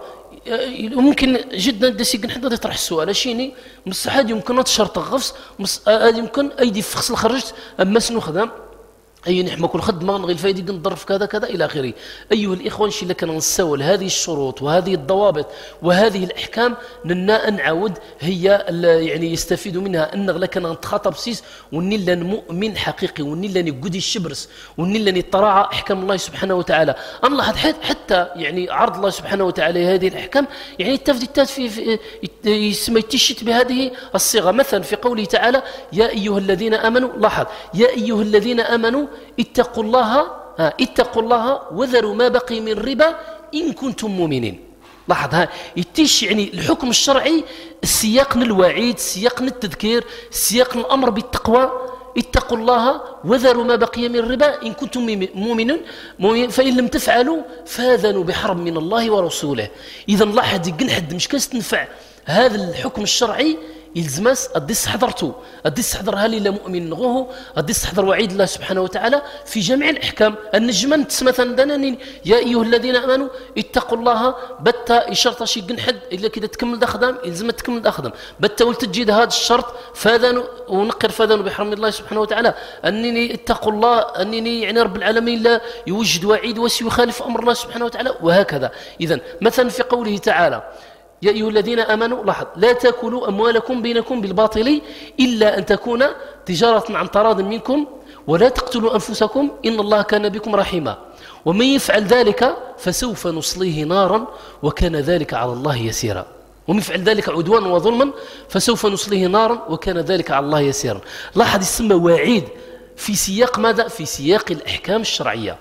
ممكن جدا داسي يقن حد يطرح السؤال شيني بصح هذه يمكن تشرط غفص هذه يمكن ايدي فخص خرجت اما سنو خدام اي نحما كل خدمه نغي الفايده نضرف كذا كذا الى اخره. ايها الاخوان شي لكن نسول هذه الشروط وهذه الضوابط وهذه الاحكام لنا نعاود هي يعني يستفيد منها ان لكن نتخاطب سيس ونلا مؤمن حقيقي ونلا نقودي الشبرس ونلا نطراع احكام الله سبحانه وتعالى. نلاحظ حتى يعني عرض الله سبحانه وتعالى هذه الاحكام يعني التفديتات في, في يسمى تشت بهذه الصيغه. مثلا في قوله تعالى يا ايها الذين امنوا لاحظ يا ايها الذين امنوا اتقوا الله اتقوا الله وذروا ما بقي من ربا إن كنتم مؤمنين. لاحظ ها يتيش يعني الحكم الشرعي السياق الوعيد سياق التذكير سياق الأمر بالتقوى اتقوا الله وذروا ما بقي من ربا إن كنتم مؤمنين فإن لم تفعلوا فاذنوا بحرب من الله ورسوله. إذا لاحظ يقن حد مش كاس تنفع هذا الحكم الشرعي يلزمس أديس حضرته أديس حضرها لي مؤمن نغوه أديس حضر وعيد الله سبحانه وتعالى في جميع الأحكام. النجمان مثلا دنانين يا أيها الذين آمنوا اتقوا الله بتا الشرط شي قنحد إلا كده تكمل دا خدام يلزم تكمل دا خدام بتا ولتجد هذا الشرط فاذن ونقر فاذن بحرم الله سبحانه وتعالى أنني اتقوا الله أنني يعني رب العالمين لا يوجد وعيد وسي يخالف أمر الله سبحانه وتعالى وهكذا. إذن مثلا في قوله تعالى يا أيها الذين آمنوا لاحظ لا تأكلوا أموالكم بينكم بالباطل إلا أن تكون تجارة عن تراض منكم ولا تقتلوا أنفسكم إن الله كان بكم رحيما ومن يفعل ذلك فسوف نصليه نارا وكان ذلك على الله يسيرا. ومن يفعل ذلك عدوانا وظلما فسوف نصليه نارا وكان ذلك على الله يسيرا. لاحظ يسمى وعيد في سياق ماذا؟ في سياق الأحكام الشرعية.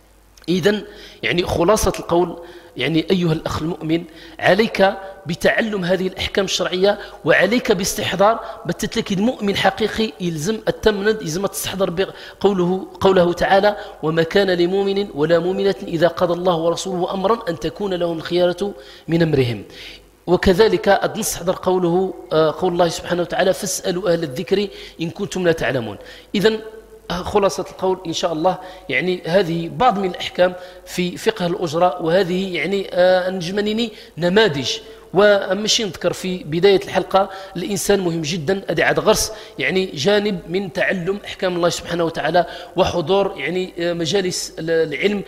إذن يعني خلاصة القول يعني أيها الأخ المؤمن عليك بتعلم هذه الأحكام الشرعية وعليك باستحضار بتتلك المؤمن حقيقي يلزم التمند يلزم تستحضر قوله قوله تعالى وما كان لمؤمن ولا مؤمنة إذا قضى الله ورسوله أمرا أن تكون لهم الخيارة من أمرهم. وكذلك أدنستحضر قوله قول الله سبحانه وتعالى فاسألوا أهل الذكر إن كنتم لا تعلمون. إذن خلاصة القول إن شاء الله يعني هذه بعض من الأحكام في فقه الأجرة وهذه يعني آه نجمنيني نماذج ومشي نذكر في بداية الحلقة الإنسان مهم جدا أدي عاد غرس يعني جانب من تعلم أحكام الله سبحانه وتعالى وحضور يعني مجالس العلم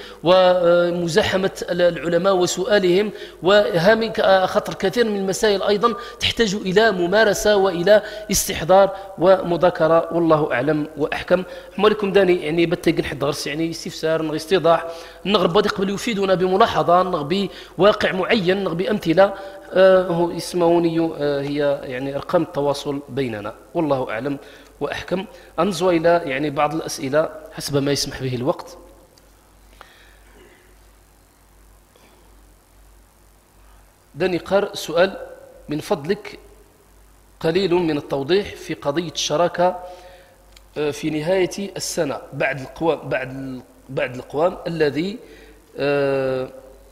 ومزاحمة العلماء وسؤالهم وهام خطر كثير من المسائل أيضا تحتاج إلى ممارسة وإلى استحضار ومذاكرة. والله أعلم وأحكم. حمالكم داني يعني بتقن حد غرس يعني استفسار نغي استيضاح نغرب بدي قبل يفيدنا بملاحظة نغبي واقع معين نغبي أمثلة آه هو يسموني آه هي يعني أرقام التواصل بيننا. والله أعلم وأحكم. أنزو إلى يعني بعض الأسئلة حسب ما يسمح به الوقت. داني قار سؤال من فضلك قليل من التوضيح في قضية الشراكة في نهاية السنة بعد القوام بعد بعد القوام الذي آه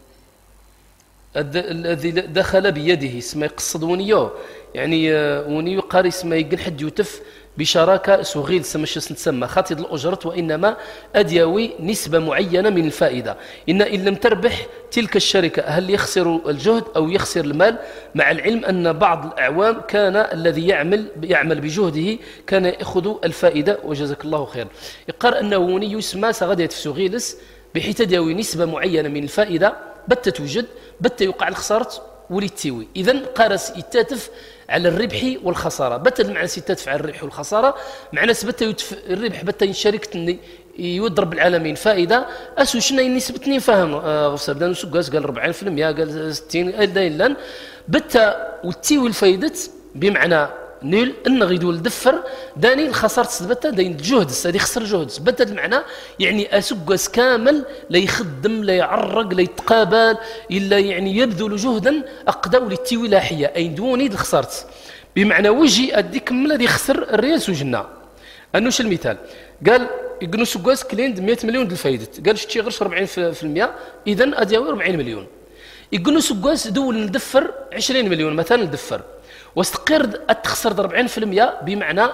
الذي دخل بيده اسمه يقصد ونيو يعني ونيو قاري اسمه يقن حد يوتف بشراكة سوغيل سمش تسمى خاطر الأجرة وإنما أدياوي نسبة معينة من الفائدة إن إن لم تربح تلك الشركة هل يخسر الجهد أو يخسر المال مع العلم أن بعض الأعوام كان الذي يعمل يعمل بجهده كان يأخذ الفائدة وجزاك الله خير يقال أنه وني يسمى سغديت في سوغيلس بحيث أدياوي نسبة معينة من الفائدة بت توجد بت يوقع الخسارة وليتيوي إذن قارس يتاتف على الربح والخسارة بت معنى يتاتف على الربح والخسارة معنى بت يتف الربح بت يشارك يضرب العالمين فائدة أسو شنا نسبة اثنين فهم غفصة بدأ نسوق قال أربعين في المية قال ستين إلا إلا بت وتيوي الفائدة بمعنى نيل ان غيدو الدفر داني الخسارة تثبتها داين الجهد هذه خسر جهد ثبت المعنى يعني اسقس كامل لا يخدم لا يعرق لا يتقابل الا يعني يبذل جهدا اقداو للتيوي لاحيه اي دوني الخسارت بمعنى وجي اديك من الذي يخسر الرياس وجنا انوش المثال قال يقنو سقاس كليند مئة مليون ديال الفايده قال شتي غير أربعين في المية اذا ادياوي أربعين مليون يقنو سقاس دول ندفر عشرين مليون مثلا ندفر واستقر تخسر أربعين في المية بمعنى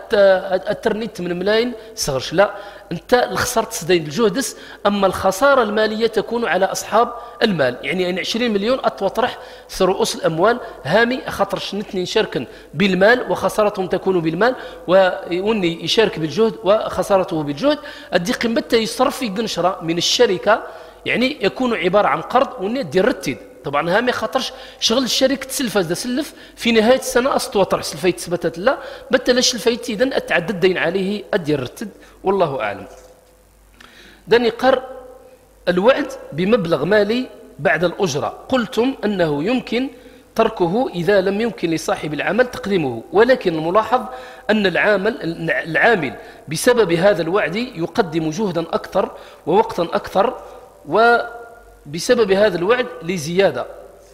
الترنيت من ملايين صغرش لا انت الخسرت سدين الجهدس اما الخساره الماليه تكون على اصحاب المال يعني ان عشرين مليون اتوطرح رؤوس الاموال هامي خاطر اثنين شاركا بالمال وخسارتهم تكون بالمال واني يشارك بالجهد وخسارته بالجهد الدي قيمته يصرف في قنشره من الشركه يعني يكون عباره عن قرض وني دير رتد طبعا ها ما خاطرش شغل الشركه تسلف هذا سلف في نهايه السنه استوطر سلفيت ثبتت لا بتلاش الفايت اذا اتعدى الدين عليه ادي الرتد والله اعلم. داني قر الوعد بمبلغ مالي بعد الاجره قلتم انه يمكن تركه اذا لم يمكن لصاحب العمل تقديمه ولكن الملاحظ ان العامل العامل بسبب هذا الوعد يقدم جهدا اكثر ووقتا اكثر و بسبب هذا الوعد لزيادة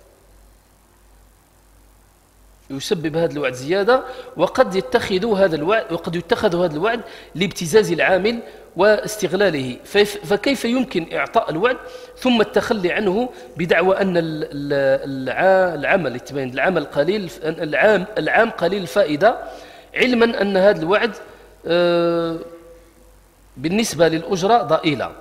يسبب هذا الوعد زيادة وقد يتخذ هذا الوعد وقد يتخذ هذا الوعد لابتزاز العامل واستغلاله فكيف يمكن إعطاء الوعد ثم التخلي عنه بدعوى أن العمل يتبين العمل قليل العام العام قليل الفائدة علما أن هذا الوعد بالنسبة للأجرة ضئيلة.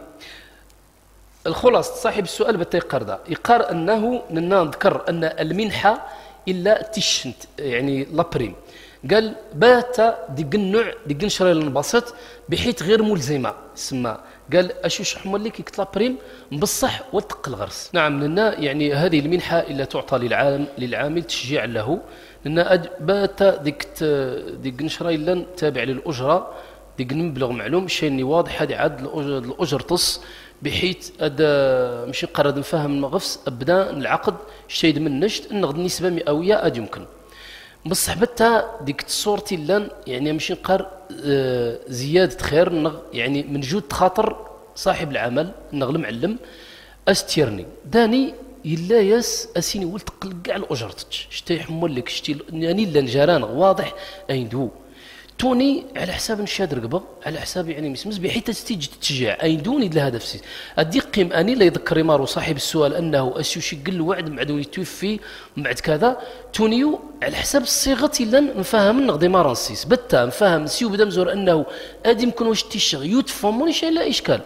الخلاص صاحب السؤال بتيقر ذا يقار أنه نذكر أن المنحة إلا تشنت يعني لابريم قال بات ديك النوع ديك نشري البسيط بحيث غير ملزمة سما قال أشو شحمل لك يكتلا بريم بصح وتق الغرس نعم لنا يعني هذه المنحة إلا تعطى للعام للعامل تشجيع له لأن بات ديك ديك نشري إلا تابع للأجرة ديك مبلغ معلوم شيء واضح هذه عاد الأجر تص بحيث أدا مش نقرر نفهم المغفس أبدا العقد شيء من نشت إن غد نسبة مئوية أد يمكن بصح بتا ديك الصورتي لان يعني مش نقر آه زيادة خير يعني من جود خاطر صاحب العمل نغ المعلم أستيرني داني إلا ياس أسيني ولت قلق على الأجرتك شتي يحمل لك شتي يعني لان جاران واضح أين دو توني على حساب نشاد رقبه على حساب يعني مسمس بحيث تستيج تشجع اي دوني لهدف سي ادي قيم اني لا يذكر مارو صاحب السؤال انه اسيوشي قل وعد مع دوني توفي من بعد كذا تونيو على حساب الصيغه الا نفهم نغدي مارنسيس بتا نفهم سيو بدا مزور انه ادي يمكن واش تيشغ يتفهموني شيء لا اشكال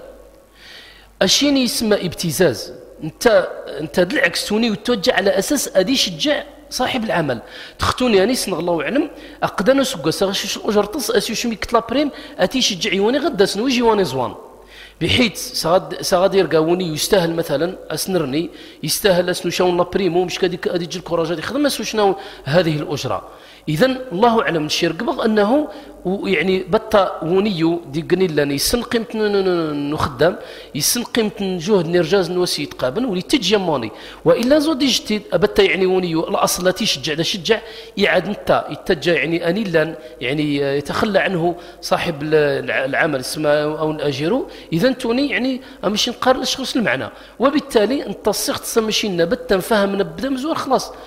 اشيني يسمى ابتزاز انت انت بالعكس توني وتوجع على اساس ادي شجع صاحب العمل تختوني اني سنغ الله اعلم اقدنا سكا سغش الاجر تص اسيو مي كتلا بريم اتي شجعي واني غدا سنوي جيواني زوان بحيث سغاد سغاد يرقاوني يستاهل مثلا اسنرني يستاهل اسنو شاون لا بريمو مش كاديك ادي تجي الكوراج هذه خدمه اسنو شنو هذه الاجره اذا الله اعلم الشير قبل انه يعني بطا ونيو ديقني لاني يسن قيمه نخدم يسن قيمه جهد نرجاز نوسي يتقابل ولي تجموني والا زود يجتي بطا يعني ونيو الاصل لا تشجع دا شجع يعاد نتا يتجا يعني اني لان يعني يتخلى عنه صاحب العمل اسمه او الاجيرو اذا توني يعني ماشي نقارن شخص المعنى وبالتالي انت الصيغ تسمى شي نبت نفهم نبدا مزور خلاص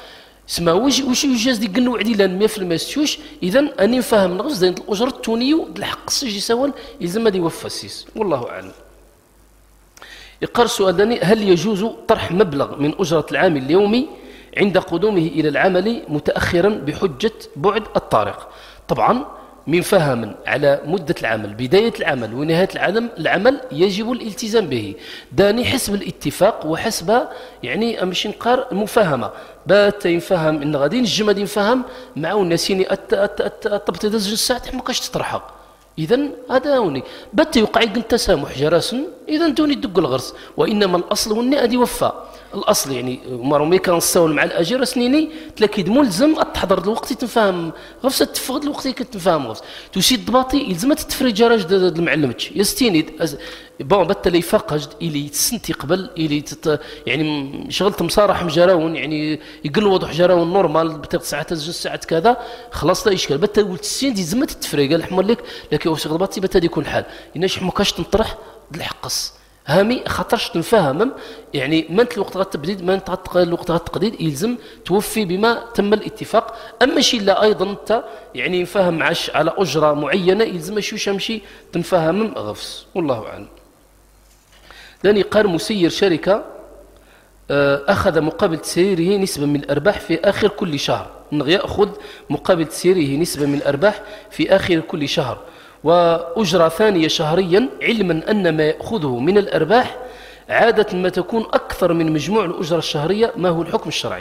اسمها واش واش يجاز ديك النوع ديال مية في المية ستوش. اذا اني نفهم نغز ديال الاجره التونيه الحق السجي سوال يلزم هذا يوفى السيس والله اعلم. يقر السؤال ثاني: هل يجوز طرح مبلغ من اجره العامل اليومي عند قدومه الى العمل متاخرا بحجه بعد الطريق؟ طبعا من فهم على مدة العمل، بداية العمل ونهاية العمل العمل يجب الالتزام به، داني حسب الاتفاق وحسب يعني أمشي نقار مفاهمة بات ينفهم إن غادي نجم غادي نفهم معه الناسيني التبطيط زوج الساعات ما كاش تطرحها. إذا هذا هوني بات يوقع التسامح جراسا، إذا دوني دق الغرس، وإنما الأصل والني أدي وفى الاصل يعني مرومي كان نساول مع الاجير سنيني تلاكيد ملزم تحضر الوقت تنفهم غفصه تفقد الوقت كتنفهم غفص تسيد ضباطي يلزم تتفرجراج المعلمتش يا ستيني بون بات لي فقجد الي تسنتي قبل الي تت يعني شغلت مصارح مجراون يعني يقل وضح جراون نورمال بتاع ساعات زوج ساعات كذا خلاص لا اشكال بات قلت السين يلزم تتفرج قال حمر لك لكن واش ضباطي بات يكون الحال يناش حمكاش تنطرح الحقص هامي خاطرش تنفهم يعني ما انت الوقت غتبديد ما انت الوقت غتقديد يلزم توفي بما تم الاتفاق. اما شي لا ايضا انت يعني نفهم عش على اجره معينه يلزم شو يمشي تنفهم غفص والله اعلم. ثاني قال مسير شركه اخذ مقابل تسييره نسبه من الارباح في اخر كل شهر، انه ياخذ مقابل تسييره نسبه من الارباح في اخر كل شهر وأجرة ثانية شهريا، علما أن ما يأخذه من الأرباح عادة ما تكون أكثر من مجموع الأجرة الشهرية. ما هو الحكم الشرعي؟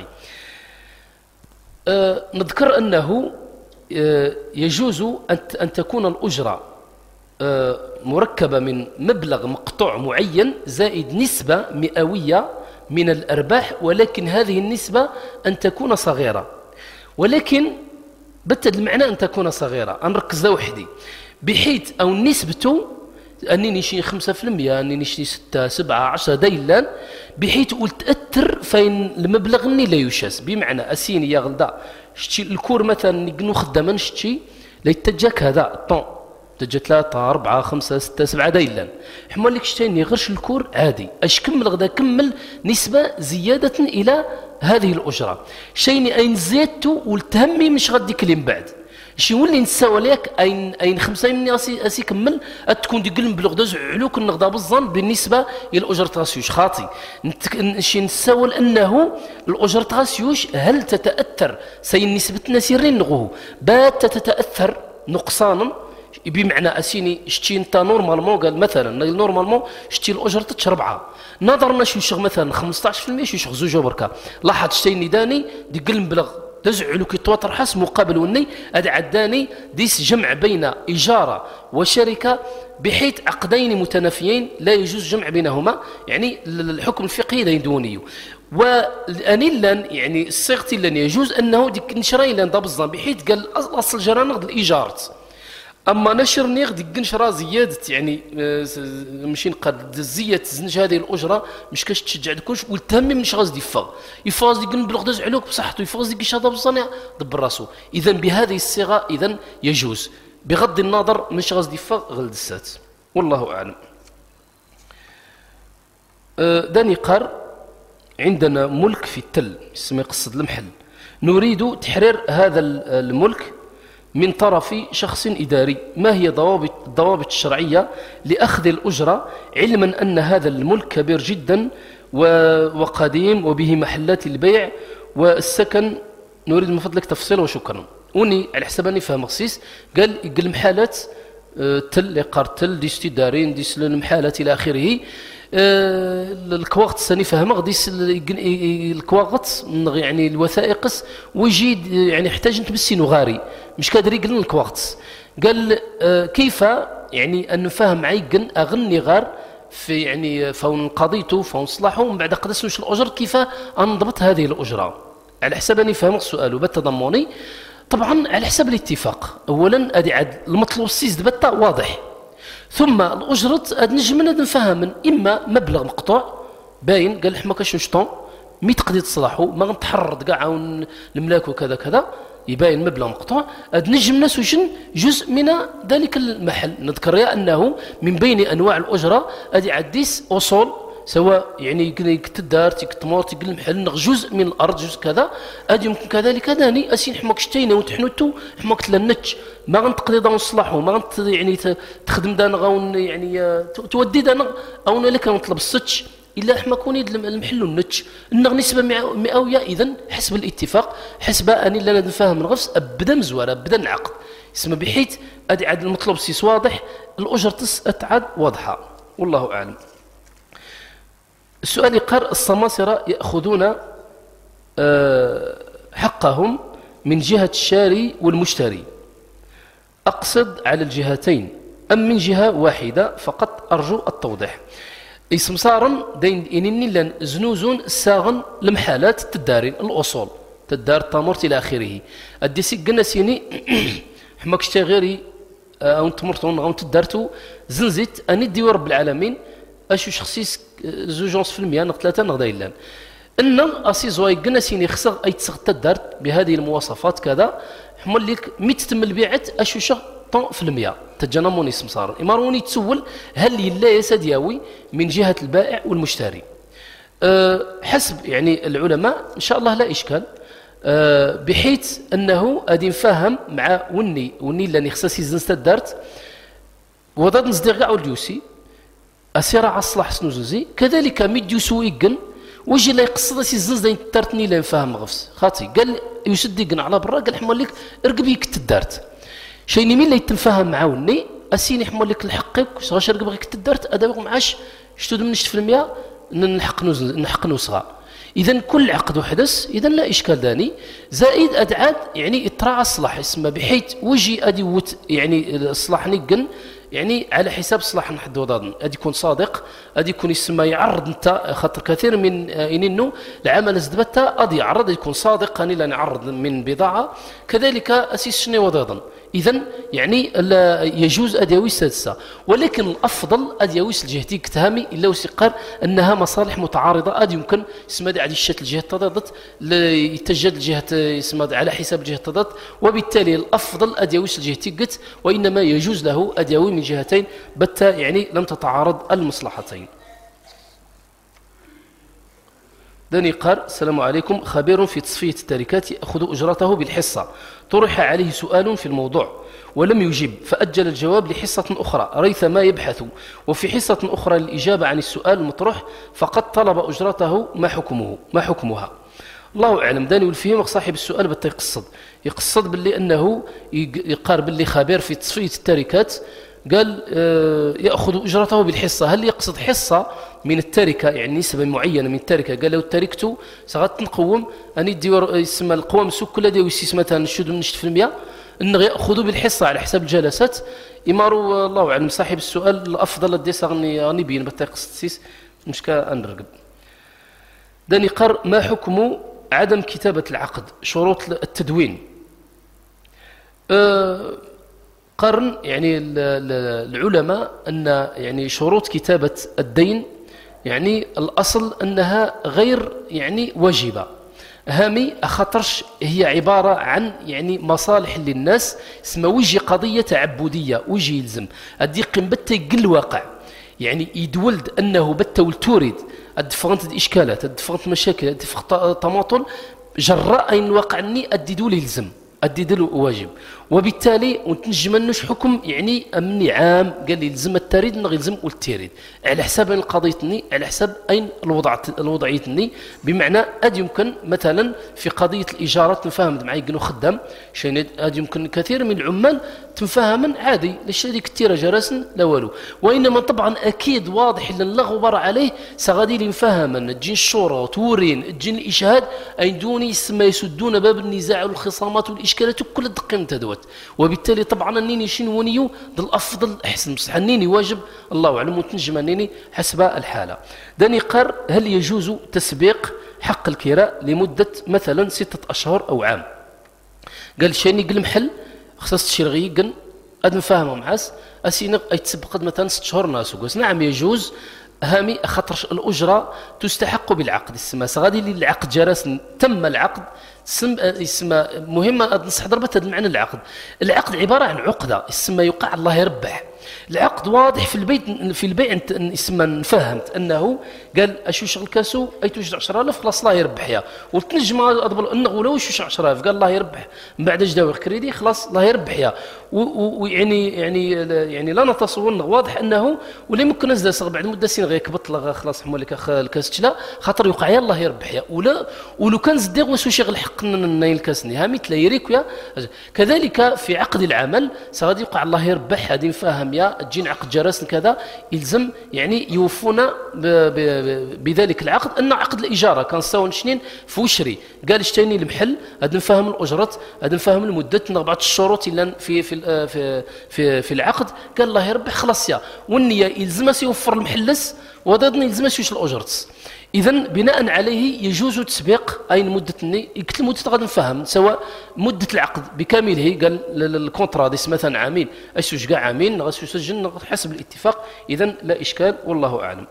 أه نذكر أنه أه يجوز أن تكون الأجرة أه مركبة من مبلغ مقطوع معين زائد نسبة مئوية من الأرباح، ولكن هذه النسبة أن تكون صغيرة، ولكن بتد المعنى أن تكون صغيرة أنركز وحدي بحيث أو نسبته أني نشي خمسة في المية أني نشي ستة سبعة عشرة ديلان بحيث تأثر فين المبلغ أني لا يشاس. بمعنى أسيني يا غلدا شتي الكور مثلا نقنو خداما شتي لا يتجاك هذا الطون تجا ثلاثة أربعة خمسة ستة سبعة ديلان حمال لك شتيني غيرش الكور عادي أش كمل غدا كمل نسبة زيادة إلى هذه الأجرة شيني أين زيادته والتهمي مش غادي كلم بعد شي يولي نساو عليك اين اين خمسة مني اسي اسي كمل تكون ديك المبلغ داز علوك النغدا بالظن بالنسبه الى الاجره غاسيوش خاطي شي نساو انه الاجره غاسيوش هل تتاثر سي نسبتنا سيرين نغوه بات تتاثر نقصانا بمعنى اسيني شتي انت نورمالمون قال مثلا نورمالمون شتي الاجره تاع ربعه نظرنا شي شغ مثلا خمسطاش في المية شي شغ زوج بركه لاحظ شتي نداني ديك المبلغ تزعلو كي تواتر حس مقابل وني هذا عداني ديس جمع بين إجارة وشركة بحيث عقدين متنافيين لا يجوز جمع بينهما يعني الحكم الفقهي لا يدوني وأنيلا يعني الصيغة لن يجوز أنه ديك نشري لن ضبزا بحيث قال أصل جرى نقد الإيجارة اما نشر نيغ ديك نشرا زياده يعني ماشي نقد زياده زنج هذه الاجره مش كاش تشجع كلش والتهم مش غاز ديفا يفاز ديك نبلغ داز علوك بصحته يفاز ديك شاده بالصنع دبر راسو. اذا بهذه الصيغه اذا يجوز بغض النظر مش غاز ديفا غلد السات والله اعلم. داني قار عندنا ملك في التل اسمه قصد المحل نريد تحرير هذا الملك من طرف شخص إداري، ما هي ضوابط الضوابط الشرعية لأخذ الأجرة علما أن هذا الملك كبير جدا وقديم وبه محلات البيع والسكن؟ نريد من فضلك تفصيل وشكرا. وني على حسب أني فهم خصيص قال يقل محالات تل قار تل ديس تدارين ديس المحالات إلى آخره الكواغط ساني فهم غديس الكواغط يعني الوثائقس ويجي يعني يحتاج نتبسي نغاري مش قادر يقلن الكواغط قال كيف يعني ان نفهم عيقن اغني غار في يعني فون قضيته فون صلاحه ومن بعد قدس نش الاجر كيف انضبط هذه الاجره على حسب اني فهم السؤال بالتضمني طبعا على حسب الاتفاق. اولا ادي عاد المطلوب السيز دبتا واضح ثم الأجرة نجم نفهم إما مبلغ مقطوع باين قال حما كاش نشطون مي تقدي تصلحوا ما نتحرض كاع الملاك وكذا كذا يباين مبلغ مقطوع نجم ناس وشن جزء من ذلك المحل. نذكر يا أنه من بين أنواع الأجرة أدي عديس أصول سواء يعني تدار تمور تقل محل جزء من الارض جزء كذا ادي يمكن كذلك داني اسين حماك شتينا وتحنوتو حماك تلنتش ما غنتقضي دا نصلحو ما غنت يعني تخدم دانا غون يعني تودي دانا او لك نطلب السطش الا حما كوني المحل النتش النغ نسبه مئويه اذا حسب الاتفاق حسب اني لا نفهم الغفص ابدا مزوره ابدا العقد اسمه بحيث ادي عاد المطلوب سيس واضح الاجر تسعد واضحه والله اعلم. السؤال يقر السماسرة يأخذون حقهم من جهة الشاري والمشتري أقصد على الجهتين أم من جهة واحدة فقط أرجو التوضيح. إسمصارا دين إنني لن زنوزون ساغن لمحالات تدارين الأصول تدار التامورت إلى آخره الديسي قلنا سيني حماك شتغيري أو تمرتون أو تدارتو زنزت أني ديو رب العالمين أشو شخصيس زوجونس في المياه نقط ثلاثة نقدا إلا إن أسي زواي قلنا سيني خسر أي تسغ تدارت بهذه المواصفات كذا حمل لك ميت تم البيعت أشو شغ طن في المياه تجنموني سمسار إماروني تسول هل يلا يسدياوي من جهة البائع والمشتري أه حسب يعني العلماء إن شاء الله لا إشكال أه بحيث أنه أدي نفهم مع وني وني لاني خصاصي زنست الدارت وضد نصدق قاع الجوسي أسير عصلح سنوزوزي كذلك ميديو سويقن وجي لا يقصد سي الزنز داين تارتني لا نفهم غفص خاطي قال يسدقن على برا قال حمل لك ارقبي كتدارت شيء مين اللي يتفاهم معاوني اسيني حمل لك الحقك واش رقب غير كتدارت ادابا معاش شتو من في المية نحق نوز نحق نوصغا اذا كل عقد وحدث اذا لا اشكال داني زائد ادعاد يعني اطراع الصلاح اسمه بحيث وجي ادي وت يعني الصلاح نقن يعني على حساب صلاح نحد وضادن ادي يكون صادق ادي يكون يسمى يعرض انت خاطر كثير من انه العمل زدبته ادي يعرض يكون صادق اني لا نعرض من بضاعه كذلك اسيس شنو وضادن اذا يعني لا يجوز اديوي السادسه ولكن الافضل اديويس الجهتي كتهامي الا وسقر انها مصالح متعارضه ادي يمكن اسمها عاد الشات الجهه تضادت يتجد الجهه اسمها على حساب الجهه تضادت وبالتالي الافضل اديويس الجهتي قت وانما يجوز له اديوي من جهتين بتا يعني لم تتعارض المصلحتين. داني قال السلام عليكم خبير في تصفية التركات يأخذ أجرته بالحصة طرح عليه سؤال في الموضوع ولم يجب فأجل الجواب لحصة أخرى ريثما يبحث وفي حصة أخرى للإجابة عن السؤال المطروح فقد طلب أجرته ما حكمه ما حكمها الله أعلم. داني والفهم صاحب السؤال بتا يقصد يقصد باللي أنه يقار باللي خبير في تصفية التركات قال يأخذ أجرته بالحصة هل يقصد حصة من التركة يعني نسبة معينة من التركة قال لو تركته سغات نقوم أني ديور يسمى القوام سوق كل ديو يسمى مثلا نشد من نشد في المياه أنه يأخذوا بالحصة على حساب الجلسات إمارو الله أعلم. صاحب السؤال الأفضل الدي سغني غني بين بتا يقصد سيس مش كأنرقب. داني قر ما حكم عدم كتابة العقد شروط التدوين أه قرن يعني العلماء أن يعني شروط كتابة الدين يعني الأصل أنها غير يعني واجبة هامي أخطرش هي عبارة عن يعني مصالح للناس اسمها وجه قضية تعبدية وجه يلزم الدقيق بتا يقل واقع يعني يدولد أنه بتا ولتورد الدفغنت الإشكالات الدفغنت مشاكل الدفغنت تماطل جراء أين واقعني الديدول يلزم الديدل واجب وبالتالي ونتنجمنوش حكم يعني امني عام قال لي يلزم التريد نغ يلزم والتريد على حساب اين قضيتني على حساب اين الوضع الوضعيتني بمعنى اد يمكن مثلا في قضيه الايجارات نفهم معي كنو خدام شيء اد يمكن كثير من العمال تفهم عادي ليش هذيك التيره جراسن لا والو وانما طبعا اكيد واضح ان لا غبار عليه سغادي لي نفهم تجي الشورى تورين تجي الاشهاد اين دوني يسمى يسدون باب النزاع والخصامات والاشكالات كل دقيقه تدوت وبالتالي طبعا النيني شنو ونيو الافضل احسن بصح النيني واجب الله اعلم وتنجم النيني حسب الحاله. داني قر هل يجوز تسبيق حق الكراء لمده مثلا سته اشهر او عام قال شاني قل محل خصص تشرغي قن اد نفهمهم معاس اسينق اي تسبق مثلا ست شهور ناس وقاس نعم يجوز هامي خاطر الاجره تستحق بالعقد السما غادي للعقد جرس تم العقد سم يسمى مهمه نصح ضربت هذا المعنى العقد العقد عباره عن عقده يسمى يوقع الله يربح العقد واضح في البيت في البيع يسمى فهمت انه قال اشو شغل كاسو اي توجد عشرة آلاف خلاص الله يربح يا وتنجم اضبل انه ولو شو عشرة آلاف قال الله يربح من بعد جداوي كريدي خلاص الله يربح يا ويعني يعني يعني لا نتصور انه واضح انه ولا ممكن نزل صغ بعد مده سين غير كبط لا خلاص حمل لك الكاس لا خاطر يوقع يا الله يربح يا ولا ولو كان زديغ وسو شغل حق نايل كاسني ها مثل يريك يا كذلك في عقد العمل سغادي يوقع الله يربح هذه فاهم يا تجين عقد جرس كذا يلزم يعني يوفونا بذلك العقد انه عقد الاجاره كان ساون شنين في وشري قال اشتريني المحل هذا نفهم الاجره هذا نفهم المده بعض الشروط اللي في في في في, في العقد قال الله يربح خلاص يا والنيه يلزم يوفر المحلس وهذا يلزم يوش الاجرت اذا بناء عليه يجوز تسبيق اي مده الني يكتب مده غادي نفهم سواء مده العقد بكامله قال الكونترا ديس مثلا عامين اسوج كاع عامين غادي يسجل حسب الاتفاق اذا لا اشكال والله اعلم.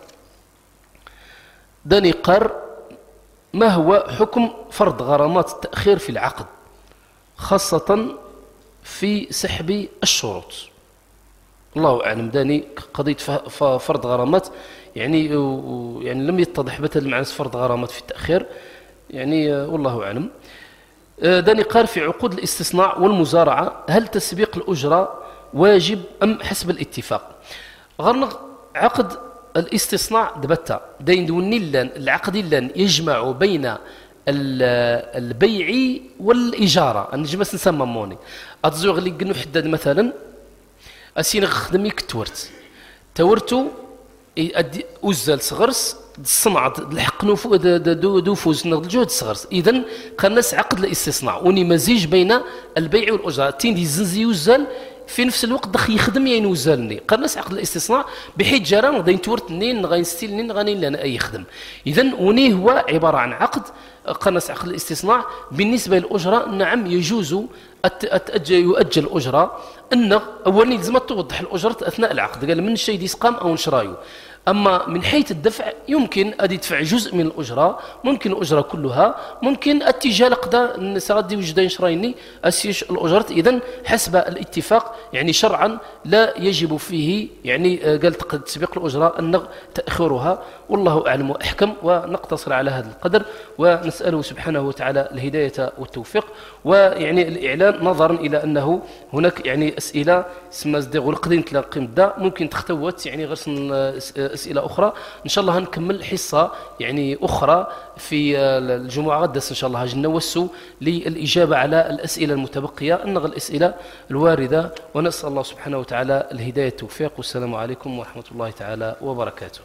داني قار ما هو حكم فرض غرامات التاخير في العقد خاصه في سحب الشروط؟ الله اعلم. داني قضيه فرض غرامات يعني يعني لم يتضح مثل معنى فرض غرامات في التاخير يعني والله اعلم. داني قال في عقود الاستصناع والمزارعه هل تسبيق الاجره واجب ام حسب الاتفاق؟ غرنغ عقد الاستصناع دبتا داين دوني لان العقد لان يجمع بين البيع والاجاره نجمس نسمى موني اتزوغ لي قنو حدد مثلا اسين خدمي كتورت تورتو يؤدي وزال صغرس الصنعة الحق نفو دو دو فوز الجهد صغرس إذا قناس عقد الاستصناع وني مزيج بين البيع والأجرة تين دي زنزي وزال في نفس الوقت دخ يخدم يعني وزالني قناس عقد الاستصناع بحيث جرام غادي نتورت نين غادي نستيل نين غادي لنا أي يخدم. إذا وني هو عبارة عن عقد قناس عقد الاستصناع بالنسبة للأجرة نعم يجوز يؤجل الأجرة أن أولا لازم توضح الأجرة أثناء العقد قال من الشيء يسقام أو نشرايو. أما من حيث الدفع يمكن أن يدفع جزء من الأجرة ممكن الأجرة كلها ممكن اتجاه لقدا سغدي وجدين شرايني أسيش الأجرة. إذن حسب الاتفاق يعني شرعا لا يجب فيه يعني قال تسبيق الأجرة أن تأخرها والله أعلم وأحكم. ونقتصر على هذا القدر ونسأله سبحانه وتعالى الهداية والتوفيق ويعني الإعلان نظرا إلى أنه هناك يعني أسئلة سما زديغ القديم تلاقي مدا ممكن تختوت يعني غير أسئلة أخرى إن شاء الله هنكمل حصة يعني أخرى في الجمعة غدس إن شاء الله هاج نوسو للإجابة على الأسئلة المتبقية أنغ الأسئلة الواردة. ونسأل الله سبحانه وتعالى الهداية والتوفيق والسلام عليكم ورحمة الله تعالى وبركاته.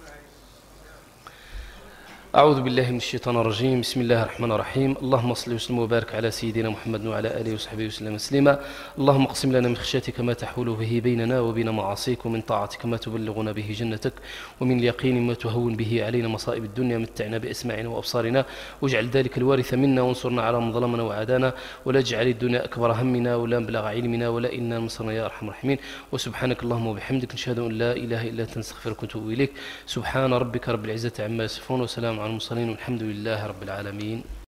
أعوذ بالله من الشيطان الرجيم. بسم الله الرحمن الرحيم. اللهم صل وسلم وبارك على سيدنا محمد وعلى آله وصحبه وسلم تسليما. اللهم اقسم لنا من خشيتك ما تحول به بيننا وبين معاصيك ومن طاعتك ما تبلغنا به جنتك ومن اليقين ما تهون به علينا مصائب الدنيا. متعنا بأسماعنا وأبصارنا واجعل ذلك الوارث منا وانصرنا على من ظلمنا وعادانا ولا تجعل الدنيا أكبر همنا ولا مبلغ علمنا ولا إنا نصرنا يا أرحم الراحمين. وسبحانك اللهم وبحمدك نشهد أن لا إله إلا أنت نستغفرك ونتوب إليك. سبحان ربك رب العزة عما يصفون وسلام على المرسلين والحمد لله رب العالمين.